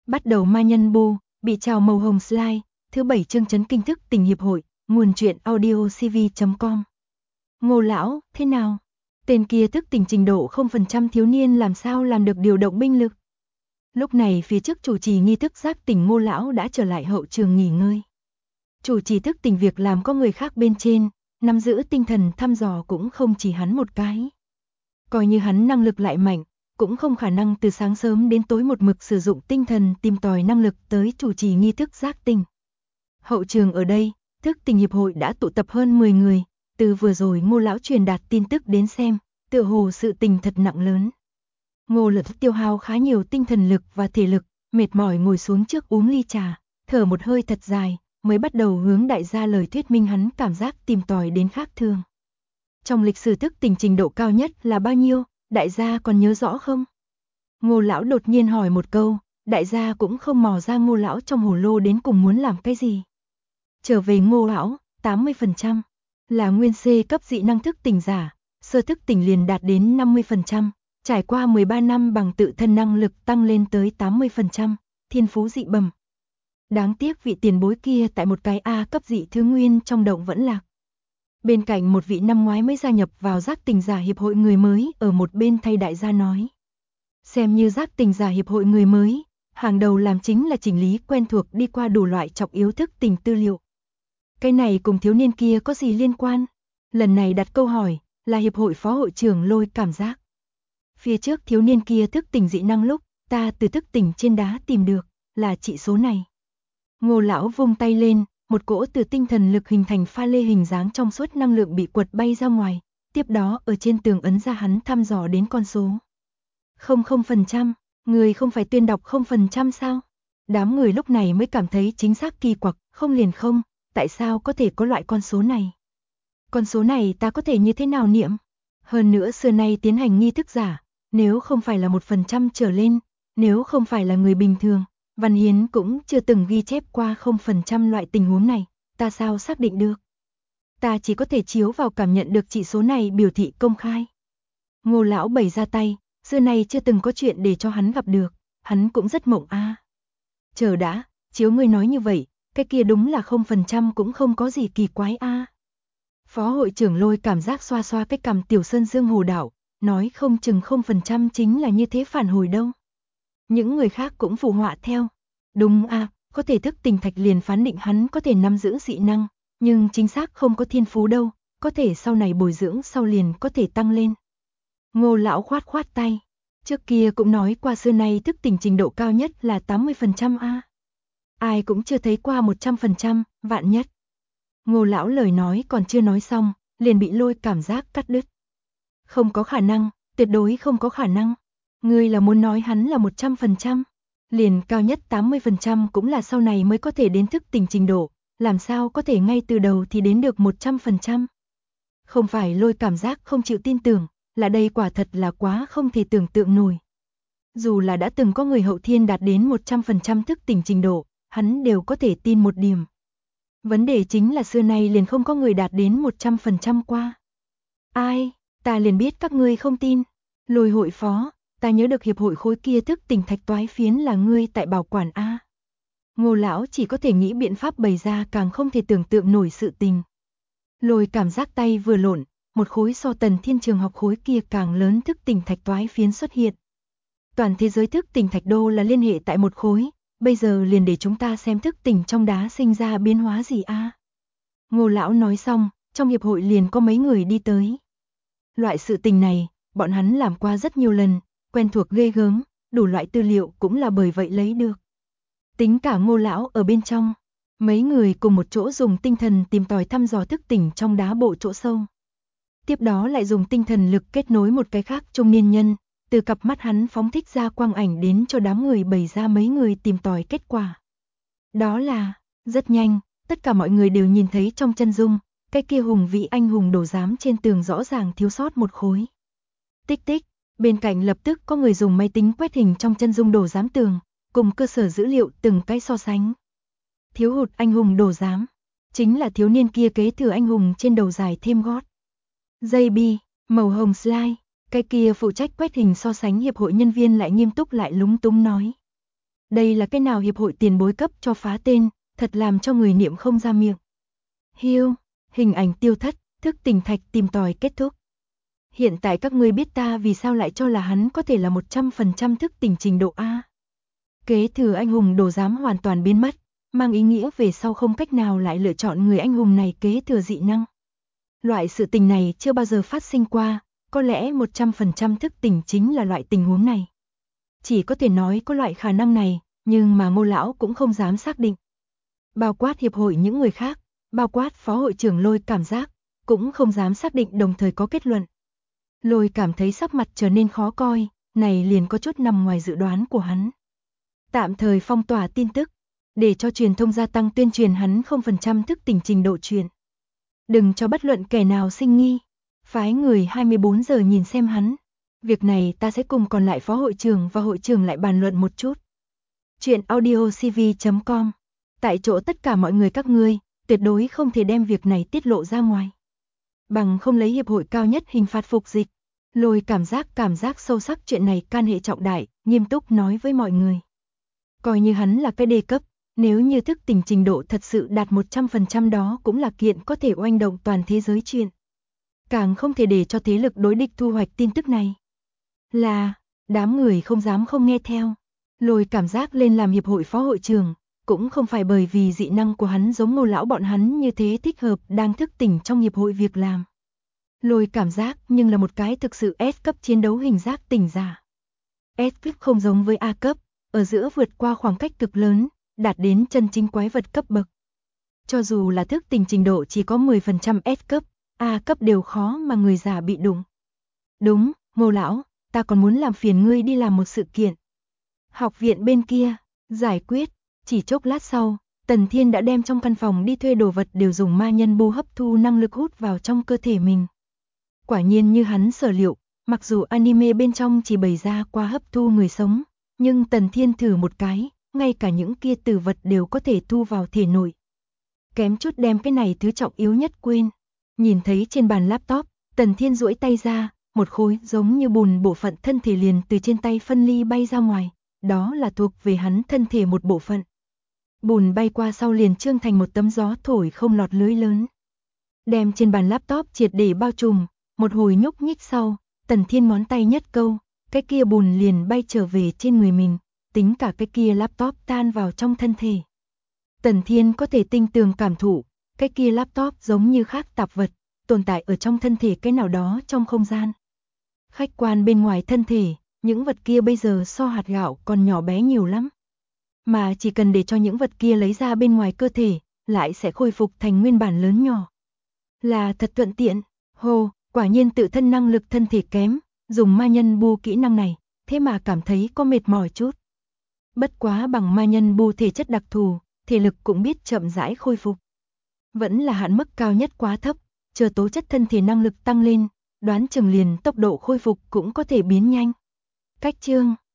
Bắt đầu ma nhân bô, bị trào màu hồng slide, thứ 7 chương chấn kinh thức tình hiệp hội, nguồn truyện audiocv.com. Ngô lão, thế nào? Tên kia thức tỉnh trình độ 0% thiếu niên làm sao làm được điều động binh lực? Lúc này phía trước chủ trì nghi thức giác tỉnh Ngô lão đã trở lại hậu trường nghỉ ngơi. Chủ trì thức tỉnh việc làm có người khác bên trên, nắm giữ tinh thần thăm dò cũng không chỉ hắn một cái. Coi như hắn năng lực lại mạnh, cũng không khả năng từ sáng sớm đến tối một mực sử dụng tinh thần tìm tòi năng lực tới chủ trì nghi thức giác tỉnh. Hậu trường ở đây, thức tỉnh hiệp hội đã tụ tập hơn 10 người, từ vừa rồi Ngô lão truyền đạt tin tức đến xem, tựa hồ sự tình thật nặng lớn. Ngô Lập tiêu hao khá nhiều tinh thần lực và thể lực, mệt mỏi ngồi xuống trước uống ly trà, thở một hơi thật dài, mới bắt đầu hướng đại gia lời thuyết minh hắn cảm giác tìm tòi đến khác thường. Trong lịch sử thức tỉnh trình độ cao nhất là bao nhiêu, đại gia còn nhớ rõ không? Ngô lão đột nhiên hỏi một câu, đại gia cũng không mò ra Ngô lão trong hồ lô đến cùng muốn làm cái gì. Trở về Ngô lão, 80% là nguyên C cấp dị năng thức tỉnh giả, sơ thức tỉnh liền đạt đến 50%, trải qua 13 năm bằng tự thân năng lực tăng lên tới 80%, thiên phú dị bẩm. Đáng tiếc vị tiền bối kia tại một cái A cấp dị thứ nguyên trong động vẫn lạc. Bên cạnh một vị năm ngoái mới gia nhập vào giác tỉnh giả hiệp hội người mới ở một bên thay đại gia nói. Xem như giác tỉnh giả hiệp hội người mới, hàng đầu làm chính là chỉnh lý quen thuộc đi qua đủ loại trọng yếu thức tỉnh tư liệu. Cái này cùng thiếu niên kia có gì liên quan? Lần này đặt câu hỏi, là hiệp hội phó hội trưởng Lôi cảm giác. Phía trước thiếu niên kia thức tỉnh dị năng lúc, ta từ thức tỉnh trên đá tìm được, là trị số này. Ngô lão vung tay lên, một cỗ từ tinh thần lực hình thành pha lê hình dáng trong suốt năng lượng bị quật bay ra ngoài, tiếp đó ở trên tường ấn ra hắn thăm dò đến con số. 00%, người không phải tuyên đọc 0% sao? Đám người lúc này mới cảm thấy chính xác kỳ quặc, không liền không, tại sao có thể có loại con số này? Con số này ta có thể như thế nào niệm? Hơn nữa xưa nay tiến hành nghi thức giả, nếu không phải là 1% trở lên, nếu không phải là người bình thường, Văn Hiến cũng chưa từng ghi chép qua 0% loại tình huống này, ta sao xác định được? Ta chỉ có thể chiếu vào cảm nhận được chỉ số này biểu thị công khai. Ngô lão bày ra tay, xưa nay chưa từng có chuyện để cho hắn gặp được, hắn cũng rất mộng a. Chờ đã, chiếu ngươi nói như vậy, cái kia đúng là 0% cũng không có gì kỳ quái a. Phó hội trưởng Lôi cảm giác xoa xoa cái cằm Tiểu Sơn Dương Hồ đảo, nói không chừng 0% chính là như thế phản hồi đâu. Những người khác cũng phụ họa theo. Đúng a, có thể thức tỉnh thạch liền phán định hắn có thể nắm giữ dị năng, nhưng chính xác không có thiên phú đâu, có thể sau này bồi dưỡng sau liền có thể tăng lên. Ngô lão khoát khoát tay, trước kia cũng nói qua xưa nay thức tỉnh trình độ cao nhất là 80% a. Ai cũng chưa thấy qua 100%, vạn nhất. Ngô lão lời nói còn chưa nói xong, liền bị Lôi cảm giác cắt đứt. Không có khả năng, tuyệt đối không có khả năng. Ngươi là muốn nói hắn là 100%, liền cao nhất 80% cũng là sau này mới có thể đến thức tỉnh trình độ, làm sao có thể ngay từ đầu thì đến được 100%. Không phải Lôi cảm giác không chịu tin tưởng, là đây quả thật là quá không thể tưởng tượng nổi. Dù là đã từng có người hậu thiên đạt đến 100% thức tỉnh trình độ, hắn đều có thể tin một điểm. Vấn đề chính là xưa nay liền không có người đạt đến 100% qua. Ai, ta liền biết các ngươi không tin. Lôi hội phó, ta nhớ được hiệp hội khối kia thức tỉnh thạch toái phiến là ngươi tại bảo quản a. Ngô lão chỉ có thể nghĩ biện pháp bày ra càng không thể tưởng tượng nổi sự tình. Lôi cảm giác tay vừa lộn, một khối so Tần Thiên trường học khối kia càng lớn thức tỉnh thạch toái phiến xuất hiện. Toàn thế giới thức tỉnh thạch đô là liên hệ tại một khối, bây giờ liền để chúng ta xem thức tỉnh trong đá sinh ra biến hóa gì a. Ngô lão nói xong, trong hiệp hội liền có mấy người đi tới. Loại sự tình này, bọn hắn làm qua rất nhiều lần, quen thuộc ghê gớm, đủ loại tư liệu cũng là bởi vậy lấy được. Tính cả Ngô lão ở bên trong, mấy người cùng một chỗ dùng tinh thần tìm tòi thăm dò thức tỉnh trong đá bộ chỗ sâu. Tiếp đó lại dùng tinh thần lực kết nối một cái khác trung niên nhân, từ cặp mắt hắn phóng thích ra quang ảnh đến cho đám người bày ra mấy người tìm tòi kết quả. Đó là, rất nhanh, tất cả mọi người đều nhìn thấy trong chân dung, cái kia hùng vĩ anh hùng đồ giám trên tường rõ ràng thiếu sót một khối. Tích tích, bên cạnh lập tức có người dùng máy tính quét hình trong chân dung đồ giám tường, cùng cơ sở dữ liệu từng cái so sánh. Thiếu hụt anh hùng đồ giám, chính là thiếu niên kia kế thừa anh hùng trên đầu dài thêm gót. Dây bi, màu hồng slide, cái kia phụ trách quét hình so sánh hiệp hội nhân viên lại nghiêm túc lại lúng túng nói. Đây là cái nào hiệp hội tiền bối cấp cho phá tên, thật làm cho người niệm không ra miệng. Hiu, hình ảnh tiêu thất, thức tỉnh thạch tìm tòi kết thúc. Hiện tại các ngươi biết ta vì sao lại cho là hắn có thể là 100% thức tỉnh trình độ A. Kế thừa anh hùng đồ giám hoàn toàn biến mất, mang ý nghĩa về sau không cách nào lại lựa chọn người anh hùng này kế thừa dị năng. Loại sự tình này chưa bao giờ phát sinh qua, có lẽ 100% thức tỉnh chính là loại tình huống này. Chỉ có thể nói có loại khả năng này, nhưng mà Ngô lão cũng không dám xác định. Bao quát hiệp hội những người khác, bao quát phó hội trưởng Lôi cảm giác, cũng không dám xác định đồng thời có kết luận. Lôi cảm thấy sắc mặt trở nên khó coi, này liền có chút nằm ngoài dự đoán của hắn. Tạm thời phong tỏa tin tức, để cho truyền thông gia tăng tuyên truyền hắn 0% thức tỉnh trình độ truyền. Đừng cho bất luận kẻ nào sinh nghi, phái người 24 giờ nhìn xem hắn. Việc này ta sẽ cùng còn lại phó hội trưởng và hội trưởng lại bàn luận một chút. Chuyện audiocv.com. Tại chỗ tất cả mọi người các ngươi, tuyệt đối không thể đem việc này tiết lộ ra ngoài. Bằng không lấy hiệp hội cao nhất hình phạt phục dịch. Lôi cảm giác sâu sắc chuyện này can hệ trọng đại, nghiêm túc nói với mọi người. Coi như hắn là cái đề cấp, nếu như thức tỉnh trình độ thật sự đạt 100% đó cũng là kiện có thể oanh động toàn thế giới chuyện. Càng không thể để cho thế lực đối địch thu hoạch tin tức này. Là, đám người không dám không nghe theo. Lôi cảm giác lên làm hiệp hội phó hội trưởng, cũng không phải bởi vì dị năng của hắn giống Ngô lão bọn hắn như thế thích hợp đang thức tỉnh trong hiệp hội việc làm. Lôi cảm giác nhưng là một cái thực sự S cấp chiến đấu hình giác tỉnh giả. S cấp không giống với A cấp, ở giữa vượt qua khoảng cách cực lớn, đạt đến chân chính quái vật cấp bậc. Cho dù là thức tỉnh trình độ chỉ có 10% S cấp, A cấp đều khó mà người già bị đụng. Đúng, Ngô lão, ta còn muốn làm phiền ngươi đi làm một sự kiện. Học viện bên kia, giải quyết, chỉ chốc lát sau, Tần Thiên đã đem trong căn phòng đi thuê đồ vật đều dùng ma nhân bu hấp thu năng lực hút vào trong cơ thể mình. Quả nhiên như hắn sở liệu, mặc dù anime bên trong chỉ bày ra qua hấp thu người sống, nhưng Tần Thiên thử một cái, ngay cả những kia tử vật đều có thể thu vào thể nội. Kém chút đem cái này thứ trọng yếu nhất quên. Nhìn thấy trên bàn laptop, Tần Thiên duỗi tay ra, một khối giống như bùn bộ phận thân thể liền từ trên tay phân ly bay ra ngoài, đó là thuộc về hắn thân thể một bộ phận. Bùn bay qua sau liền trương thành một tấm gió thổi không lọt lưới lớn. Đem trên bàn laptop triệt để bao trùm, một hồi nhúc nhích sau, Tần Thiên ngón tay nhất câu, cái kia bùn liền bay trở về trên người mình, tính cả cái kia laptop tan vào trong thân thể. Tần Thiên có thể tinh tường cảm thụ, cái kia laptop giống như khác tạp vật, tồn tại ở trong thân thể cái nào đó trong không gian. Khách quan bên ngoài thân thể, những vật kia bây giờ so hạt gạo còn nhỏ bé nhiều lắm. Mà chỉ cần để cho những vật kia lấy ra bên ngoài cơ thể, lại sẽ khôi phục thành nguyên bản lớn nhỏ. Là thật thuận tiện, hồ, quả nhiên tự thân năng lực thân thể kém, dùng ma nhân bu kỹ năng này, thế mà cảm thấy có mệt mỏi chút. Bất quá bằng ma nhân bu thể chất đặc thù, thể lực cũng biết chậm rãi khôi phục. Vẫn là hạn mức cao nhất quá thấp, chờ tố chất thân thể năng lực tăng lên, đoán chừng liền tốc độ khôi phục cũng có thể biến nhanh. Cách chương